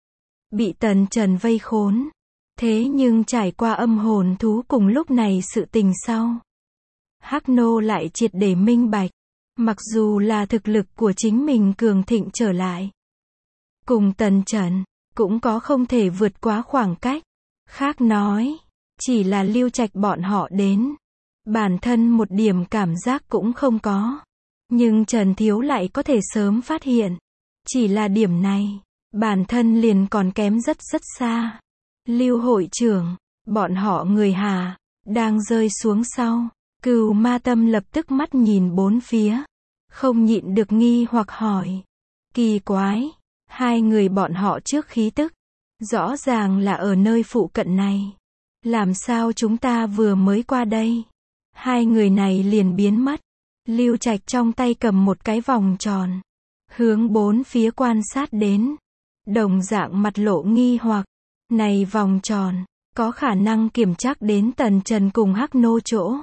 Bị Tần Trần vây khốn. Thế nhưng trải qua âm hồn thú cùng lúc này sự tình sau. Hắc Nô lại triệt để minh bạch. Mặc dù là thực lực của chính mình cường thịnh trở lại. Cùng Tần Trần, cũng có không thể vượt quá khoảng cách. Khác nói, chỉ là Lưu Trạch bọn họ đến. Bản thân một điểm cảm giác cũng không có. Nhưng Trần Thiếu lại có thể sớm phát hiện. Chỉ là điểm này, bản thân liền còn kém rất xa. Lưu hội trưởng, bọn họ người Hà, đang rơi xuống sau. Cưu Ma Tâm lập tức mắt nhìn bốn phía. Không nhịn được nghi hoặc hỏi. Kỳ quái, hai người bọn họ trước khí tức. Rõ ràng là ở nơi phụ cận này. Làm sao chúng ta vừa mới qua đây? Hai người này liền biến mất. Lưu Trạch trong tay cầm một cái vòng tròn. Hướng bốn phía quan sát đến. Đồng dạng mặt lộ nghi hoặc. Này vòng tròn, có khả năng kiểm trắc đến Tần Trần cùng Hắc Nô chỗ.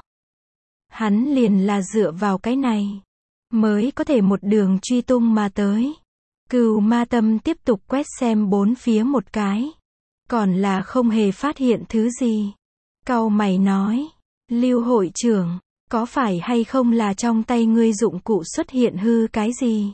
Hắn liền là dựa vào cái này, mới có thể một đường truy tung mà tới. Cưu Ma Tâm tiếp tục quét xem bốn phía một cái. Còn là không hề phát hiện thứ gì. Cau mày nói, Lưu hội trưởng, có phải hay không là trong tay ngươi dụng cụ xuất hiện hư cái gì?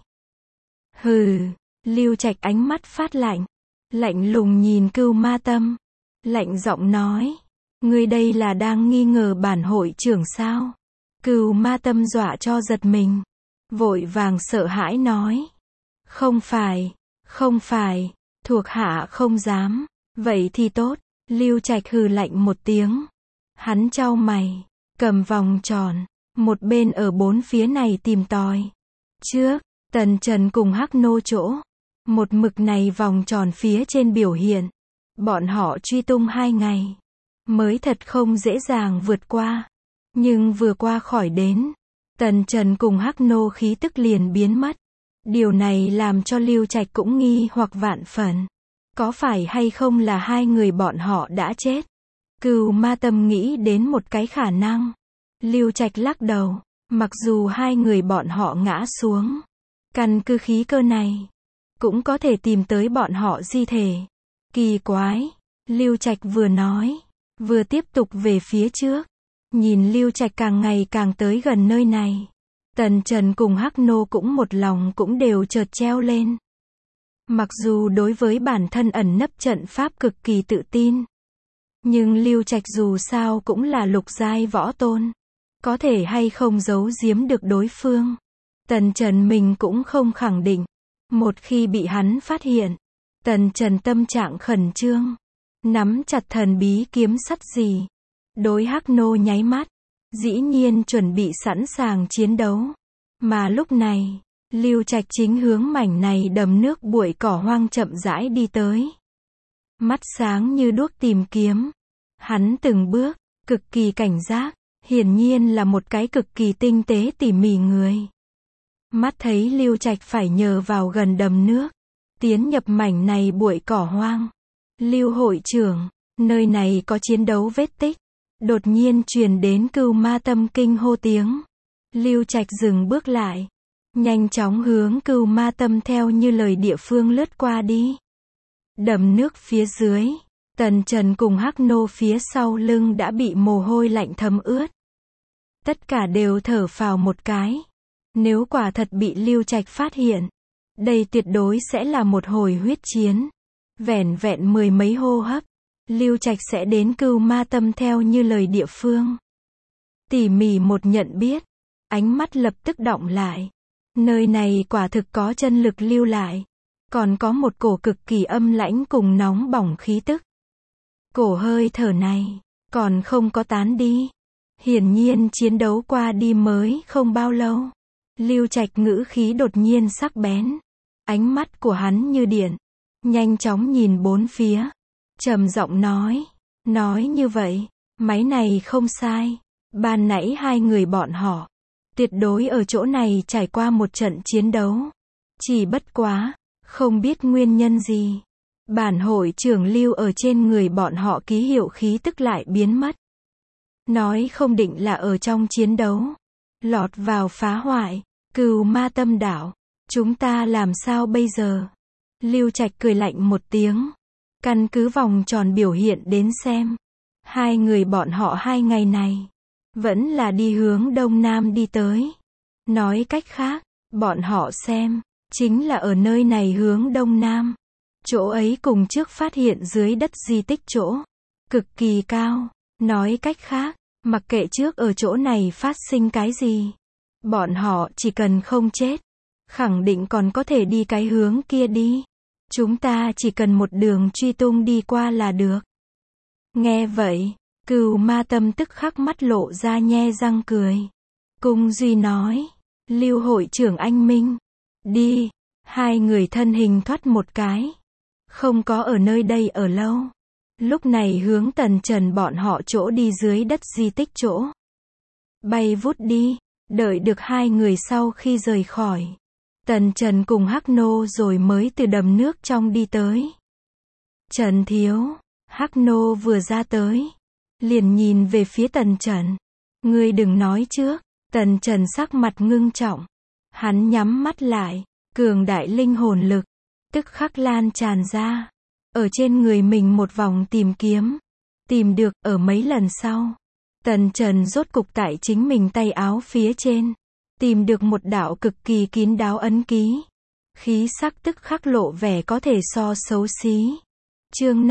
Hừ, Lưu Trạch ánh mắt phát lạnh. Lạnh lùng nhìn Cưu Ma Tâm. Lạnh giọng nói, ngươi đây là đang nghi ngờ bản hội trưởng sao? Cưu Ma Tâm dọa cho giật mình. Vội vàng sợ hãi nói. Không phải, thuộc hạ không dám. Vậy thì tốt. Lưu Trạch hừ lạnh một tiếng. Hắn chau mày, cầm vòng tròn, một bên ở bốn phía này tìm tòi. Trước, Tần Trần cùng Hắc Nô chỗ. Một mực này vòng tròn phía trên biểu hiện. Bọn họ truy tung 2 ngày. Mới thật không dễ dàng vượt qua. Nhưng vừa qua khỏi đến. Tần Trần cùng Hắc Nô khí tức liền biến mất. Điều này làm cho Lưu Trạch cũng nghi hoặc vạn phần. Có phải hay không là 2 người bọn họ đã chết? Cửu Ma Tâm nghĩ đến một cái khả năng. Lưu Trạch lắc đầu. Mặc dù 2 người bọn họ ngã xuống. Căn cứ khí cơ này. Cũng có thể tìm tới bọn họ di thể. Kỳ quái. Lưu Trạch vừa nói. Vừa tiếp tục về phía trước. Nhìn Lưu Trạch càng ngày càng tới gần nơi này. Tần Trần cùng Hắc Nô cũng một lòng cũng đều chợt treo lên. Mặc dù đối với bản thân ẩn nấp trận pháp cực kỳ tự tin. Nhưng Lưu Trạch dù sao cũng là lục giai võ tôn. Có thể hay không giấu giếm được đối phương. Tần Trần mình cũng không khẳng định. Một khi bị hắn phát hiện. Tần Trần tâm trạng khẩn trương. Nắm chặt thần bí kiếm sắt gì. Đối Hắc Nô nháy mắt. Dĩ nhiên chuẩn bị sẵn sàng chiến đấu. Mà lúc này, Lưu Trạch chính hướng mảnh này đầm nước bụi cỏ hoang chậm rãi đi tới. Mắt sáng như đuốc tìm kiếm. Hắn từng bước, cực kỳ cảnh giác, hiển nhiên là một cái cực kỳ tinh tế tỉ mỉ người. Mắt thấy Lưu Trạch phải nhờ vào gần đầm nước, tiến nhập mảnh này bụi cỏ hoang. Lưu hội trưởng, nơi này có chiến đấu vết tích. Đột nhiên truyền đến Cửu Ma Tâm kinh hô tiếng. Lưu Trạch dừng bước lại. Nhanh chóng hướng Cửu Ma Tâm theo như lời địa phương lướt qua đi. Đầm nước phía dưới. Tần Trần cùng Hắc Nô phía sau lưng đã bị mồ hôi lạnh thấm ướt. Tất cả đều thở phào một cái. Nếu quả thật bị Lưu Trạch phát hiện. Đây tuyệt đối sẽ là một hồi huyết chiến. Vẻn vẹn 10 mấy hô hấp. Lưu Trạch sẽ đến Cửu Ma Tâm theo như lời địa phương. Tỉ mỉ một nhận biết. Ánh mắt lập tức đọng lại. Nơi này quả thực có chân lực lưu lại. Còn có một cổ cực kỳ âm lãnh cùng nóng bỏng khí tức. Cổ hơi thở này. Còn không có tán đi. Hiển nhiên chiến đấu qua đi mới không bao lâu. Lưu Trạch ngữ khí đột nhiên sắc bén. Ánh mắt của hắn như điện. Nhanh chóng nhìn bốn phía. Trầm giọng nói như vậy, máy này không sai. Ban nãy 2 người bọn họ, tuyệt đối ở chỗ này trải qua một trận chiến đấu. Chỉ bất quá, không biết nguyên nhân gì. Bản hội trưởng Lưu ở trên người bọn họ ký hiệu khí tức lại biến mất. Nói không định là ở trong chiến đấu. Lọt vào phá hoại, Cửu Ma Tâm đảo. Chúng ta làm sao bây giờ? Lưu Trạch cười lạnh một tiếng. Căn cứ vòng tròn biểu hiện đến xem. 2 người bọn họ 2 ngày này. Vẫn là đi hướng đông nam đi tới. Nói cách khác, bọn họ xem. Chính là ở nơi này hướng đông nam. Chỗ ấy cùng trước phát hiện dưới đất di tích chỗ. Cực kỳ cao. Nói cách khác, mặc kệ trước ở chỗ này phát sinh cái gì. Bọn họ chỉ cần không chết. Khẳng định còn có thể đi cái hướng kia đi. Chúng ta chỉ cần một đường truy tung đi qua là được. Nghe vậy, Cửu Ma Tâm tức khắc mắt lộ ra nhe răng cười. Cung Duy nói, Lưu hội trưởng anh minh. Đi, 2 người thân hình thoát một cái. Không có ở nơi đây ở lâu. Lúc này hướng Tần Trần bọn họ chỗ đi dưới đất di tích chỗ. Bay vút đi, đợi được 2 người sau khi rời khỏi. Tần Trần cùng Hắc Nô rồi mới từ đầm nước trong đi tới. Trần thiếu, Hắc Nô vừa ra tới. Liền nhìn về phía Tần Trần. Ngươi đừng nói trước. Tần Trần sắc mặt ngưng trọng. Hắn nhắm mắt lại. Cường đại linh hồn lực. Tức khắc lan tràn ra. Ở trên người mình một vòng tìm kiếm. Tìm được ở mấy lần sau. Tần Trần rốt cục tại chính mình tay áo phía trên. Tìm được một đạo cực kỳ kín đáo ấn ký. Khí sắc tức khắc lộ vẻ có thể so xấu xí. Chương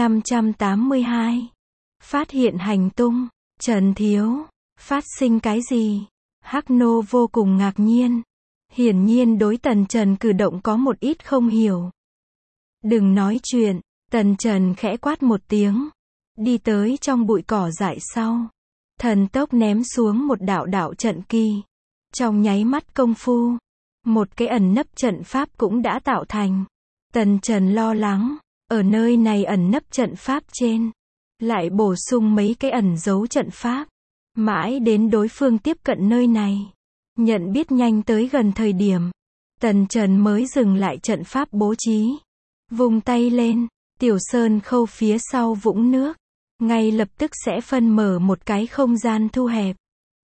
582. Phát hiện hành tung. Trần thiếu. Phát sinh cái gì? Hắc Nô vô cùng ngạc nhiên. Hiển nhiên đối Tần Trần cử động có một ít không hiểu. Đừng nói chuyện. Tần Trần khẽ quát một tiếng. Đi tới trong bụi cỏ dại sau. Thần tốc ném xuống một đạo trận kỳ. Trong nháy mắt công phu. Một cái ẩn nấp trận pháp cũng đã tạo thành. Tần Trần lo lắng, ở nơi này ẩn nấp trận pháp trên, lại bổ sung mấy cái ẩn dấu trận pháp. Mãi đến đối phương tiếp cận nơi này, nhận biết nhanh tới gần thời điểm, Tần Trần mới dừng lại trận pháp bố trí. Vung tay lên, Tiểu Sơn Khâu phía sau vũng nước, ngay lập tức sẽ phân mở một cái không gian thu hẹp.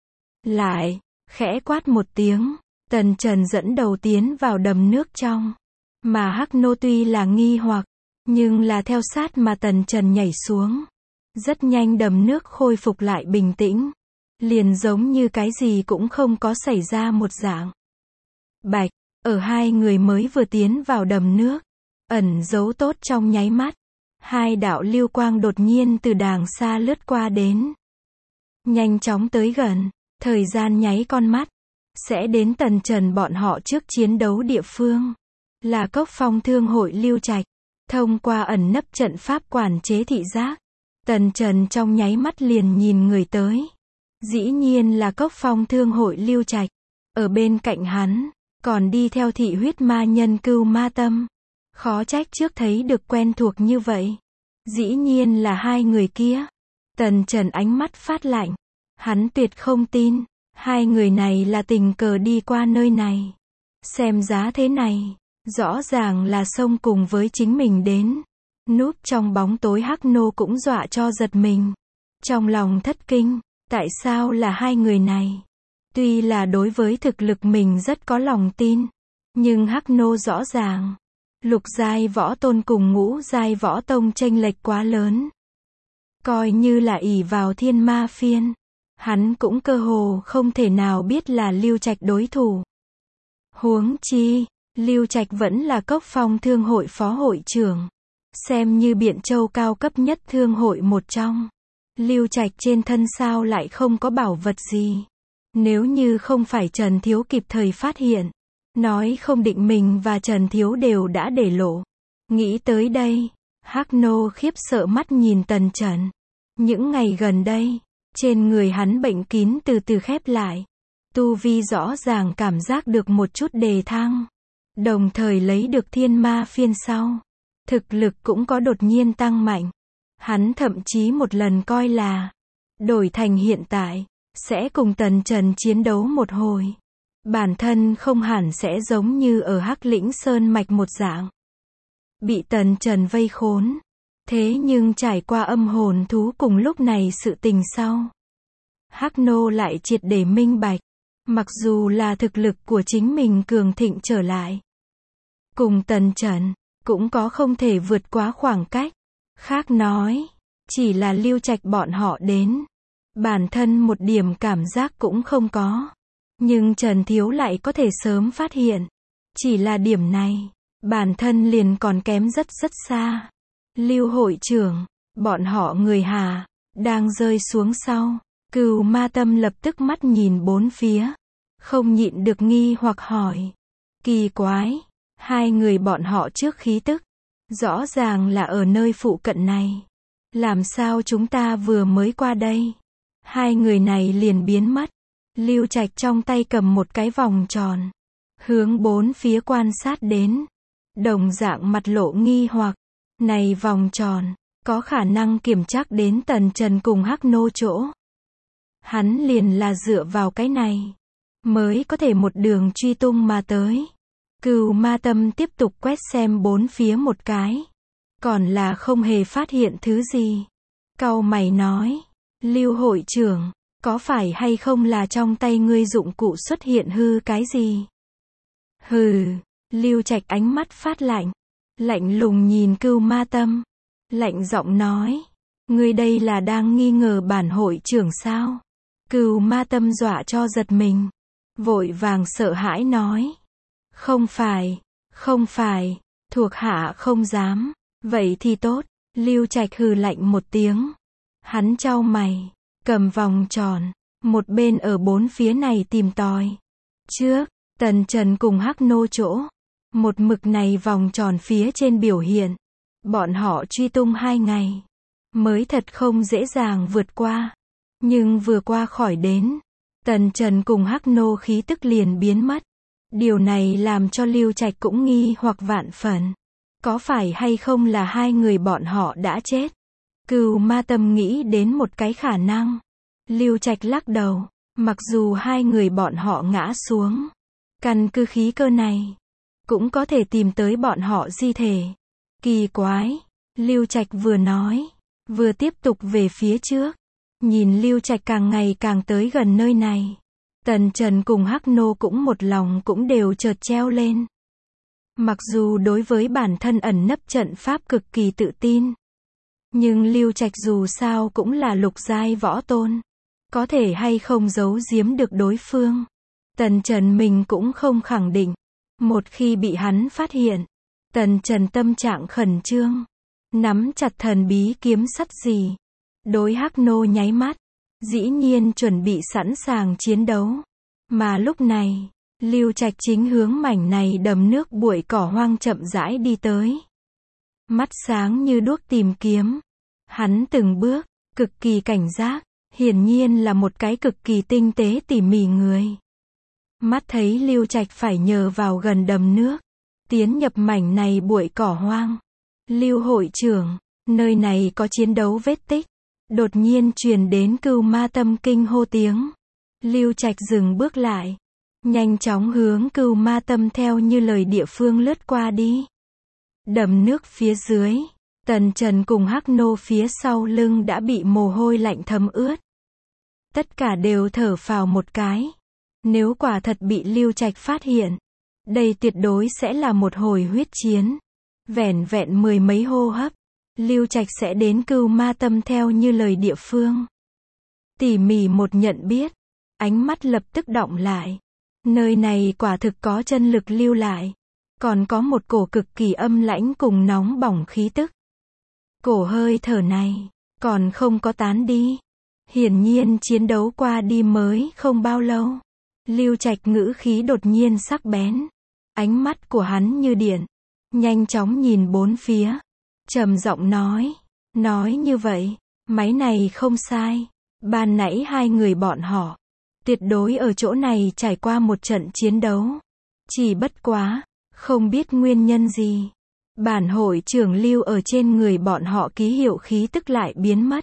Lại, khẽ quát một tiếng, Tần Trần dẫn đầu tiến vào đầm nước trong. Mà Hắc Nô tuy là nghi hoặc, nhưng là theo sát mà Tần Trần nhảy xuống. Rất nhanh đầm nước khôi phục lại bình tĩnh. Liền giống như cái gì cũng không có xảy ra một dạng. Bạch, ở hai người mới vừa tiến vào đầm nước, ẩn giấu tốt trong nháy mắt. Hai đạo lưu quang đột nhiên từ đàng xa lướt qua đến. Nhanh chóng tới gần, thời gian nháy con mắt, sẽ đến Tần Trần bọn họ trước chiến đấu địa phương. Là Cốc Phong Thương hội Lưu Trạch. Thông qua ẩn nấp trận pháp quản chế thị giác, Tần Trần trong nháy mắt liền nhìn người tới. Dĩ nhiên là Cốc Phong Thương hội Lưu Trạch. Ở bên cạnh hắn, còn đi theo thị huyết ma nhân Cưu Ma Tâm. Khó trách trước thấy được quen thuộc như vậy. Dĩ nhiên là hai người kia. Tần Trần ánh mắt phát lạnh. Hắn tuyệt không tin, hai người này là tình cờ đi qua nơi này. Xem giá thế này, rõ ràng là xông cùng với chính mình đến. Núp trong bóng tối Hắc Nô cũng dọa cho giật mình. Trong lòng thất kinh, tại sao là hai người này? Tuy là đối với thực lực mình rất có lòng tin, nhưng Hắc Nô rõ ràng, lục giai võ tôn cùng ngũ giai võ tông chênh lệch quá lớn. Coi như là ỷ vào thiên ma phiên, hắn cũng cơ hồ không thể nào biết là Lưu Trạch đối thủ. Huống chi, Lưu Trạch vẫn là Cốc Phong Thương hội phó hội trưởng, xem như Biện Châu cao cấp nhất thương hội một trong. Lưu Trạch trên thân sao lại không có bảo vật gì? Nếu như không phải Trần Thiếu kịp thời phát hiện, nói không định mình và Trần Thiếu đều đã để lộ. Nghĩ tới đây, Hắc Nô khiếp sợ mắt nhìn Tần Trần. Những ngày gần đây, trên người hắn bệnh kín từ từ khép lại. Tu vi rõ ràng cảm giác được một chút đề thăng. Đồng thời lấy được thiên ma phiên sau, thực lực cũng có đột nhiên tăng mạnh. Hắn thậm chí một lần coi là đổi thành hiện tại, sẽ cùng Tần Trần chiến đấu một hồi. Bản thân không hẳn sẽ giống như ở Hắc Lĩnh Sơn Mạch một dạng, bị Tần Trần vây khốn. Thế nhưng trải qua âm hồn thú cùng lúc này sự tình sau, Hắc Nô lại triệt để minh bạch. Mặc dù là thực lực của chính mình cường thịnh trở lại, cùng Tần Trần cũng có không thể vượt quá khoảng cách. Khác nói, chỉ là Lưu Trạch bọn họ đến, bản thân một điểm cảm giác cũng không có. Nhưng Trần Thiếu lại có thể sớm phát hiện. Chỉ là điểm này, bản thân liền còn kém rất rất xa. Lưu hội trưởng, bọn họ người Hà, đang rơi xuống sau. Cưu Ma Tâm lập tức mắt nhìn bốn phía, không nhịn được nghi hoặc hỏi. Kỳ quái, hai người bọn họ trước khí tức, rõ ràng là ở nơi phụ cận này. Làm sao chúng ta vừa mới qua đây, hai người này liền biến mất. Lưu Trạch trong tay cầm một cái vòng tròn, hướng bốn phía quan sát đến. Đồng dạng mặt lộ nghi hoặc, này vòng tròn, có khả năng kiểm trắc đến Tần Trần cùng Hắc Nô chỗ. Hắn liền là dựa vào cái này, mới có thể một đường truy tung mà tới. Cưu Ma Tâm tiếp tục quét xem bốn phía một cái, còn là không hề phát hiện thứ gì. Cau mày nói, Lưu hội trưởng, có phải hay không là trong tay ngươi dụng cụ xuất hiện hư cái gì? Hừ, Lưu Trạch ánh mắt phát lạnh, lạnh lùng nhìn Cưu Ma Tâm, lạnh giọng nói, ngươi đây là đang nghi ngờ bản hội trưởng sao? Cưu Ma Tâm dọa cho giật mình, vội vàng sợ hãi nói, không phải, thuộc hạ không dám. Vậy thì tốt. Lưu Trạch hừ lạnh một tiếng, hắn chau mày, cầm vòng tròn, một bên ở bốn phía này tìm tòi. Trước, Tần Trần cùng Hắc Nô chỗ, một mực này vòng tròn phía trên biểu hiện, bọn họ truy tung 2 ngày, mới thật không dễ dàng vượt qua. Nhưng vừa qua khỏi đến, Tần Trần cùng Hắc Nô khí tức liền biến mất. Điều này làm cho Lưu Trạch cũng nghi hoặc vạn phần. Có phải hay không là hai người bọn họ đã chết? Cửu Ma Tâm nghĩ đến một cái khả năng. Lưu Trạch lắc đầu, mặc dù hai người bọn họ ngã xuống, căn cứ khí cơ này, cũng có thể tìm tới bọn họ di thể. Kỳ quái, Lưu Trạch vừa nói, vừa tiếp tục về phía trước. Nhìn Lưu Trạch càng ngày càng tới gần nơi này. Tần Trần cùng Hắc Nô cũng một lòng cũng đều chợt treo lên. Mặc dù đối với bản thân ẩn nấp trận pháp cực kỳ tự tin, nhưng Lưu Trạch dù sao cũng là lục giai võ tôn. Có thể hay không giấu giếm được đối phương. Tần Trần mình cũng không khẳng định. Một khi bị hắn phát hiện, Tần Trần tâm trạng khẩn trương, nắm chặt thần bí kiếm sắt gì. Đối Hắc Nô nháy mắt, dĩ nhiên chuẩn bị sẵn sàng chiến đấu. Mà lúc này, Lưu Trạch chính hướng mảnh này đầm nước bụi cỏ hoang chậm rãi đi tới. Mắt sáng như đuốc tìm kiếm. Hắn từng bước, cực kỳ cảnh giác, hiển nhiên là một cái cực kỳ tinh tế tỉ mỉ người. Mắt thấy Lưu Trạch phải nhờ vào gần đầm nước, tiến nhập mảnh này bụi cỏ hoang. Lưu hội trưởng, nơi này có chiến đấu vết tích. Đột nhiên truyền đến Cửu Ma Tâm kinh hô tiếng. Lưu Trạch dừng bước lại, nhanh chóng hướng Cửu Ma Tâm theo như lời địa phương lướt qua đi. Đầm nước phía dưới, Tần Trần cùng Hắc Nô phía sau lưng đã bị mồ hôi lạnh thấm ướt. Tất cả đều thở phào một cái. Nếu quả thật bị Lưu Trạch phát hiện, đây tuyệt đối sẽ là một hồi huyết chiến. Vẻn vẹn mười mấy hô hấp, Lưu Trạch sẽ đến Cửu Ma Tâm theo như lời địa phương. Tỉ mỉ một nhận biết, ánh mắt lập tức đọng lại. Nơi này quả thực có chân lực lưu lại. Còn có một cổ cực kỳ âm lãnh cùng nóng bỏng khí tức. Cổ hơi thở này, còn không có tán đi. Hiển nhiên chiến đấu qua đi mới không bao lâu. Lưu Trạch ngữ khí đột nhiên sắc bén. Ánh mắt của hắn như điện. Nhanh chóng nhìn bốn phía. Trầm giọng nói như vậy, máy này không sai. Ban nãy hai người bọn họ, tuyệt đối ở chỗ này trải qua một trận chiến đấu. Chỉ bất quá, không biết nguyên nhân gì. Bản hội trưởng Lưu ở trên người bọn họ ký hiệu khí tức lại biến mất.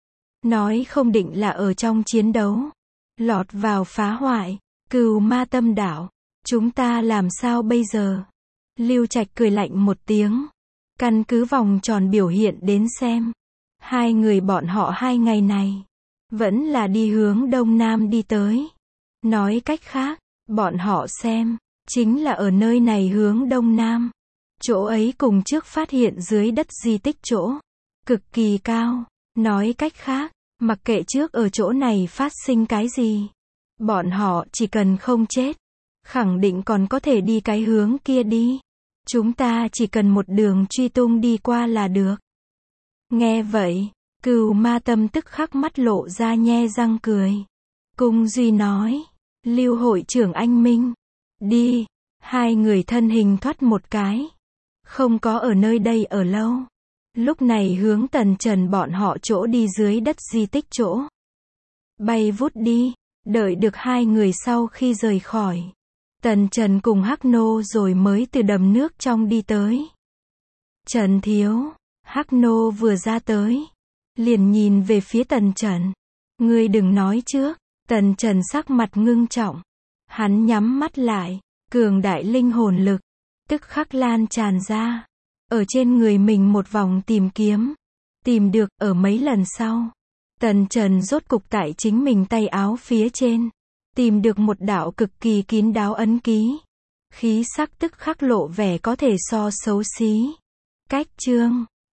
Nói không định là ở trong chiến đấu. Lọt vào phá hoại, Cửu Ma Tâm đảo. Chúng ta làm sao bây giờ? Lưu Trạch cười lạnh một tiếng. Căn cứ vòng tròn biểu hiện đến xem. Hai người bọn họ hai ngày này, vẫn là đi hướng đông nam đi tới. Nói cách khác, bọn họ xem, chính là ở nơi này hướng đông nam. Chỗ ấy cùng trước phát hiện dưới đất di tích chỗ. Cực kỳ cao. Nói cách khác, mặc kệ trước ở chỗ này phát sinh cái gì. Bọn họ chỉ cần không chết, khẳng định còn có thể đi cái hướng kia đi. Chúng ta chỉ cần một đường truy tung đi qua là được. Nghe vậy, Cửu Ma Tâm tức khắc mắt lộ ra nhe răng cười. Cung Duy nói, Lưu hội trưởng anh minh. Đi. Hai người thân hình thoát một cái. Không có ở nơi đây ở lâu. Lúc này hướng Tần Trần bọn họ chỗ đi dưới đất di tích chỗ. Bay vút đi. Đợi được hai người sau khi rời khỏi. Tần Trần cùng Hắc Nô rồi mới từ đầm nước trong đi tới. Trần thiếu. Hắc Nô vừa ra tới, liền nhìn về phía Tần Trần. Ngươi đừng nói trước. Tần Trần sắc mặt ngưng trọng. Hắn nhắm mắt lại. Cường đại linh hồn lực tức khắc lan tràn ra. Ở trên người mình một vòng tìm kiếm. Tìm được ở mấy lần sau. Tần Trần rốt cục tại chính mình tay áo phía trên. Tìm được một đạo cực kỳ kín đáo ấn ký. Khí sắc tức khắc lộ vẻ có thể so xấu xí. Cách chương